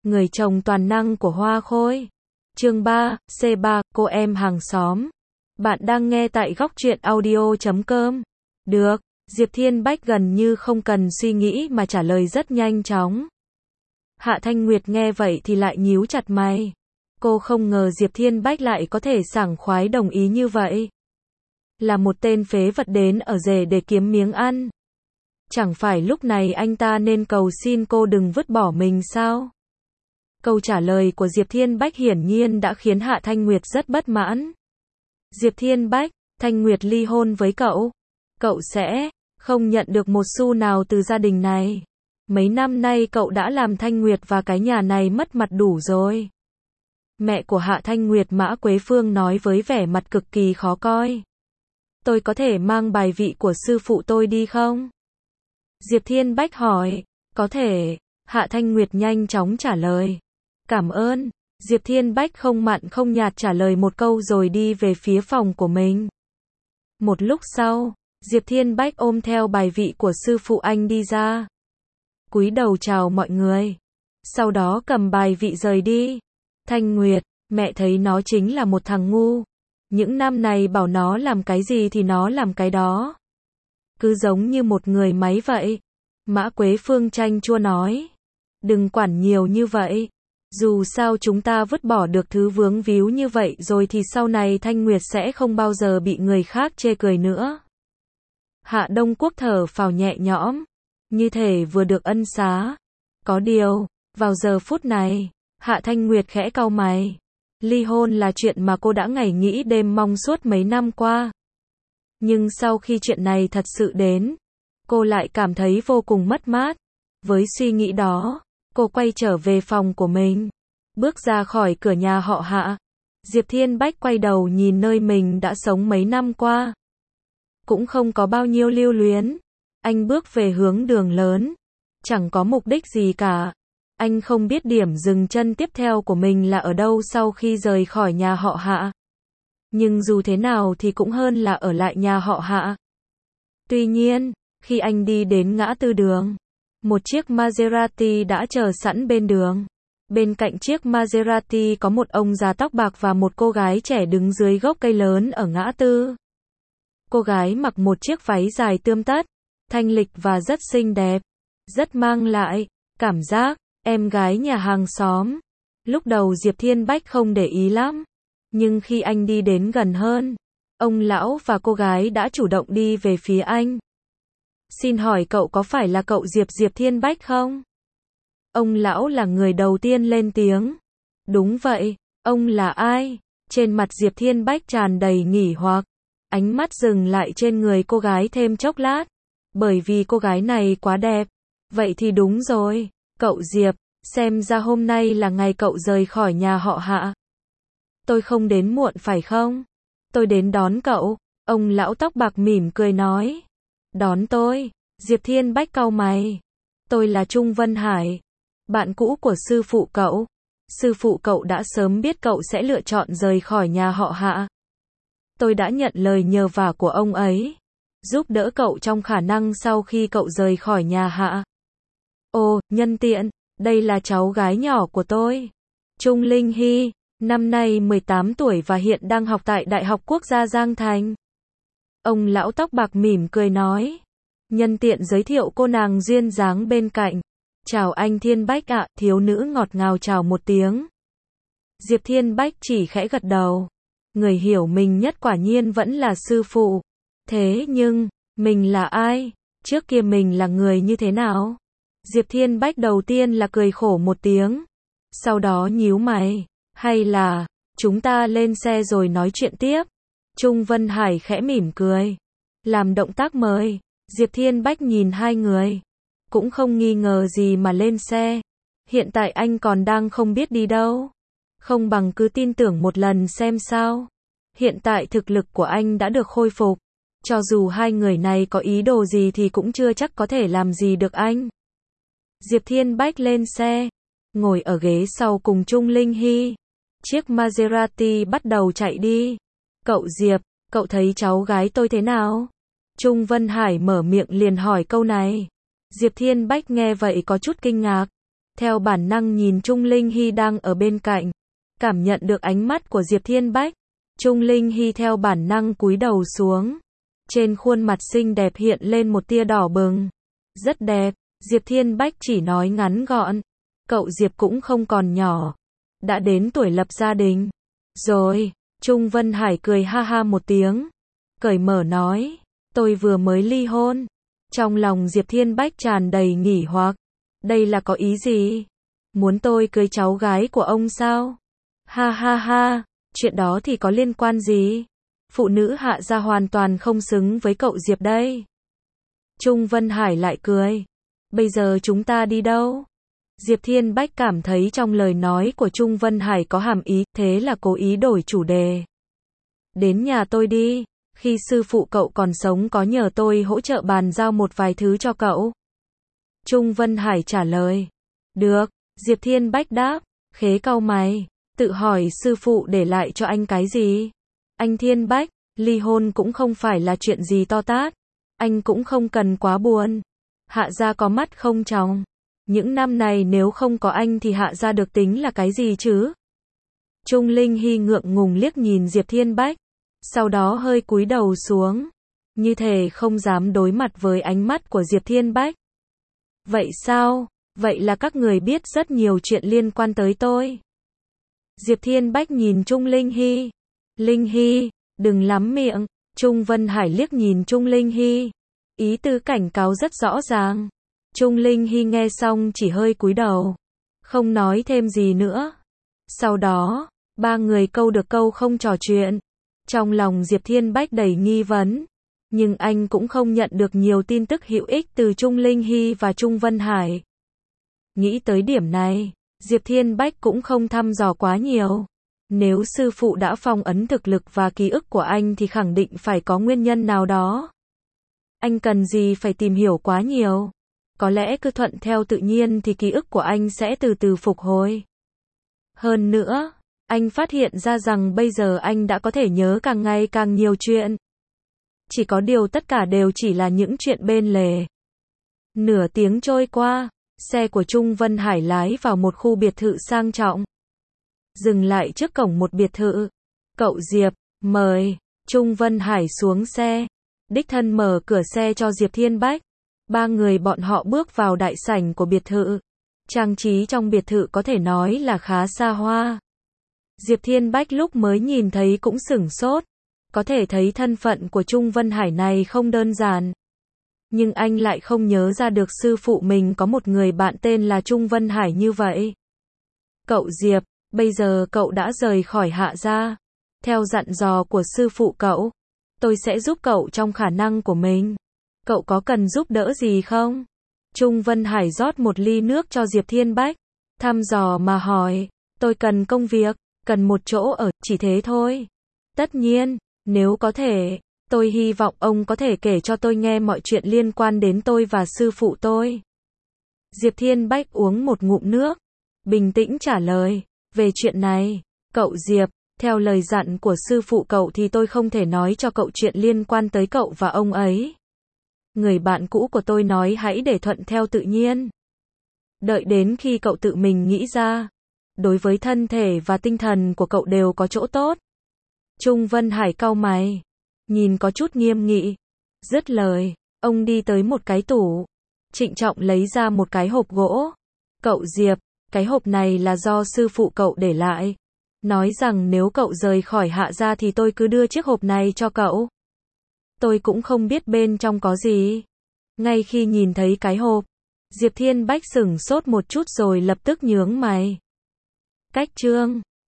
Người chồng toàn năng của Hoa Khôi. Chương 3, C3, cô em hàng xóm. Bạn đang nghe tại góc truyện audio.com. Được, Diệp Thiên Bách gần như không cần suy nghĩ mà trả lời rất nhanh chóng. Hạ Thanh Nguyệt nghe vậy thì lại nhíu chặt mày. Cô không ngờ Diệp Thiên Bách lại có thể sảng khoái đồng ý như vậy. Là một tên phế vật đến ở rể để kiếm miếng ăn. Chẳng phải lúc này anh ta nên cầu xin cô đừng vứt bỏ mình sao? Câu trả lời của Diệp Thiên Bách hiển nhiên đã khiến Hạ Thanh Nguyệt rất bất mãn. Diệp Thiên Bách, Thanh Nguyệt ly hôn với cậu. Cậu sẽ không nhận được một xu nào từ gia đình này. Mấy năm nay cậu đã làm Thanh Nguyệt và cái nhà này mất mặt đủ rồi. Mẹ của Hạ Thanh Nguyệt Mã Quế Phương nói với vẻ mặt cực kỳ khó coi. Tôi có thể mang bài vị của sư phụ tôi đi không? Diệp Thiên Bách hỏi. Có thể. Hạ Thanh Nguyệt nhanh chóng trả lời. Cảm ơn. Diệp Thiên Bách không mặn không nhạt trả lời một câu rồi đi về phía phòng của mình. Một lúc sau, Diệp Thiên Bách ôm theo bài vị của sư phụ anh đi ra. Cúi đầu chào mọi người. Sau đó cầm bài vị rời đi. Thanh Nguyệt, mẹ thấy nó chính là một thằng ngu. Những năm này bảo nó làm cái gì thì nó làm cái đó. Cứ giống như một người máy vậy. Mã Quế Phương chanh chua nói. Đừng quản nhiều như vậy. Dù sao chúng ta vứt bỏ được thứ vướng víu như vậy rồi thì sau này Thanh Nguyệt sẽ không bao giờ bị người khác chê cười nữa. Hạ Đông Quốc thở phào nhẹ nhõm. Như thể vừa được ân xá. Có điều, vào giờ phút này, Hạ Thanh Nguyệt khẽ cau mày. Ly hôn là chuyện mà cô đã ngày nghĩ đêm mong suốt mấy năm qua. Nhưng sau khi chuyện này thật sự đến, cô lại cảm thấy vô cùng mất mát. Với suy nghĩ đó, cô quay trở về phòng của mình. Bước ra khỏi cửa nhà họ Hạ. Diệp Thiên Bách quay đầu nhìn nơi mình đã sống mấy năm qua. Cũng không có bao nhiêu lưu luyến. Anh bước về hướng đường lớn. Chẳng có mục đích gì cả. Anh không biết điểm dừng chân tiếp theo của mình là ở đâu sau khi rời khỏi nhà họ Hạ. Nhưng dù thế nào thì cũng hơn là ở lại nhà họ Hạ. Tuy nhiên, khi anh đi đến ngã tư đường, một chiếc Maserati đã chờ sẵn bên đường. Bên cạnh chiếc Maserati có một ông già tóc bạc và một cô gái trẻ đứng dưới gốc cây lớn ở ngã tư. Cô gái mặc một chiếc váy dài tươm tất, thanh lịch và rất xinh đẹp. Rất mang lại cảm giác em gái nhà hàng xóm. Lúc đầu Diệp Thiên Bách không để ý lắm. Nhưng khi anh đi đến gần hơn, ông lão và cô gái đã chủ động đi về phía anh. Xin hỏi cậu có phải là cậu Diệp Thiên Bách không? Ông lão là người đầu tiên lên tiếng. Đúng vậy, ông là ai? Trên mặt Diệp Thiên Bách tràn đầy nghỉ hoặc. Ánh mắt dừng lại trên người cô gái thêm chốc lát. Bởi vì cô gái này quá đẹp. Vậy thì đúng rồi, cậu Diệp, xem ra hôm nay là ngày cậu rời khỏi nhà họ Hạ. Tôi không đến muộn phải không? Tôi đến đón cậu. Ông lão tóc bạc mỉm cười nói. Đón tôi? Diệp Thiên Bách cau mày. Tôi là Trung Vân Hải, bạn cũ của sư phụ cậu. Sư phụ cậu đã sớm biết cậu sẽ lựa chọn rời khỏi nhà họ Hạ. Tôi đã nhận lời nhờ vả của ông ấy, giúp đỡ cậu trong khả năng sau khi cậu rời khỏi nhà Hạ. Ồ, nhân tiện, đây là cháu gái nhỏ của tôi, Trung Linh Hy, năm nay 18 tuổi và hiện đang học tại Đại học Quốc gia Giang Thành. Ông lão tóc bạc mỉm cười nói. Nhân tiện giới thiệu cô nàng duyên dáng bên cạnh. Chào anh Thiên Bách ạ, thiếu nữ ngọt ngào chào một tiếng. Diệp Thiên Bách chỉ khẽ gật đầu. Người hiểu mình nhất quả nhiên vẫn là sư phụ. Thế nhưng, mình là ai? Trước kia mình là người như thế nào? Diệp Thiên Bách đầu tiên là cười khổ một tiếng. Sau đó nhíu mày. Hay là, chúng ta lên xe rồi nói chuyện tiếp? Trung Vân Hải khẽ mỉm cười. Làm động tác mời. Diệp Thiên Bách nhìn hai người. Cũng không nghi ngờ gì mà lên xe. Hiện tại anh còn đang không biết đi đâu. Không bằng cứ tin tưởng một lần xem sao. Hiện tại thực lực của anh đã được khôi phục. Cho dù hai người này có ý đồ gì thì cũng chưa chắc có thể làm gì được anh. Diệp Thiên Bách lên xe. Ngồi ở ghế sau cùng Trung Linh Hy. Chiếc Maserati bắt đầu chạy đi. Cậu Diệp, cậu thấy cháu gái tôi thế nào? Trung Vân Hải mở miệng liền hỏi câu này. Diệp Thiên Bách nghe vậy có chút kinh ngạc. theo bản năng nhìn Trung Linh Hy đang ở bên cạnh. Cảm nhận được ánh mắt của Diệp Thiên Bách, Trung Linh Hy theo bản năng cúi đầu xuống. Trên khuôn mặt xinh đẹp hiện lên một tia đỏ bừng. Rất đẹp, Diệp Thiên Bách chỉ nói ngắn gọn. Cậu Diệp cũng không còn nhỏ. Đã đến tuổi lập gia đình. Rồi, Trung Vân Hải cười ha ha một tiếng. Cởi mở nói, tôi vừa mới ly hôn. Trong lòng Diệp Thiên Bách tràn đầy nghỉ hoặc. Đây là có ý gì? Muốn tôi cưới cháu gái của ông sao? Ha ha ha, chuyện đó thì có liên quan gì? Phụ nữ Hạ gia hoàn toàn không xứng với cậu Diệp đây. Trung Vân Hải lại cười. Bây giờ chúng ta đi đâu? Diệp Thiên Bách cảm thấy trong lời nói của Trung Vân Hải có hàm ý, thế là cố ý đổi chủ đề. Đến nhà tôi đi, khi sư phụ cậu còn sống có nhờ tôi hỗ trợ bàn giao một vài thứ cho cậu. Trung Vân Hải trả lời. Được, Diệp Thiên Bách đáp, khế cau mày, tự hỏi sư phụ để lại cho anh cái gì? Anh Thiên Bách, ly hôn cũng không phải là chuyện gì to tát, anh cũng không cần quá buồn. Hạ gia có mắt không tròng. Những năm này nếu không có anh thì Hạ gia được tính là cái gì chứ? Trung Linh Hy ngượng ngùng liếc nhìn Diệp Thiên Bách, sau đó hơi cúi đầu xuống, như thể không dám đối mặt với ánh mắt của Diệp Thiên Bách. Vậy sao? Vậy là các người biết rất nhiều chuyện liên quan tới tôi. Diệp Thiên Bách nhìn Trung Linh Hy. Linh Hy, đừng lắm miệng. Trung Vân Hải liếc nhìn Trung Linh Hy. Ý tứ cảnh cáo rất rõ ràng. Trung Linh Hy nghe xong chỉ hơi cúi đầu, không nói thêm gì nữa. Sau đó, ba người câu được câu không trò chuyện. Trong lòng Diệp Thiên Bách đầy nghi vấn, nhưng anh cũng không nhận được nhiều tin tức hữu ích từ Trung Linh Hy và Trung Vân Hải. Nghĩ tới điểm này, Diệp Thiên Bách cũng không thăm dò quá nhiều. Nếu sư phụ đã phong ấn thực lực và ký ức của anh thì khẳng định phải có nguyên nhân nào đó. Anh cần gì phải tìm hiểu quá nhiều. Có lẽ cứ thuận theo tự nhiên thì ký ức của anh sẽ từ từ phục hồi. Hơn nữa, anh phát hiện ra rằng bây giờ anh đã có thể nhớ càng ngày càng nhiều chuyện. Chỉ có điều tất cả đều chỉ là những chuyện bên lề. Nửa tiếng trôi qua, xe của Trung Vân Hải lái vào một khu biệt thự sang trọng. Dừng lại trước cổng một biệt thự. Cậu Diệp, mời. Trung Vân Hải xuống xe. Đích thân mở cửa xe cho Diệp Thiên Bách. Ba người bọn họ bước vào đại sảnh của biệt thự. Trang trí trong biệt thự có thể nói là khá xa hoa. Diệp Thiên Bách lúc mới nhìn thấy cũng sửng sốt. Có thể thấy thân phận của Trung Vân Hải này không đơn giản. Nhưng anh lại không nhớ ra được sư phụ mình có một người bạn tên là Trung Vân Hải như vậy. Cậu Diệp, bây giờ cậu đã rời khỏi Hạ gia. Theo dặn dò của sư phụ cậu, tôi sẽ giúp cậu trong khả năng của mình. Cậu có cần giúp đỡ gì không? Trung Vân Hải rót một ly nước cho Diệp Thiên Bách. Thăm dò mà hỏi, tôi cần công việc, cần một chỗ ở, chỉ thế thôi. Tất nhiên, nếu có thể, tôi hy vọng ông có thể kể cho tôi nghe mọi chuyện liên quan đến tôi và sư phụ tôi. Diệp Thiên Bách uống một ngụm nước, bình tĩnh trả lời, về chuyện này, cậu Diệp, theo lời dặn của sư phụ cậu thì tôi không thể nói cho cậu chuyện liên quan tới cậu và ông ấy. Người bạn cũ của tôi nói hãy để thuận theo tự nhiên. Đợi đến khi cậu tự mình nghĩ ra, đối với thân thể và tinh thần của cậu đều có chỗ tốt. Trung Vân Hải cau mày, nhìn có chút nghiêm nghị. Dứt lời, ông đi tới một cái tủ, trịnh trọng lấy ra một cái hộp gỗ. Cậu Diệp, cái hộp này là do sư phụ cậu để lại. Nói rằng nếu cậu rời khỏi Hạ gia thì tôi cứ đưa chiếc hộp này cho cậu. Tôi cũng không biết bên trong có gì. Ngay khi nhìn thấy cái hộp, Diệp Thiên Bách sửng sốt một chút rồi lập tức nhướng mày. Cách chương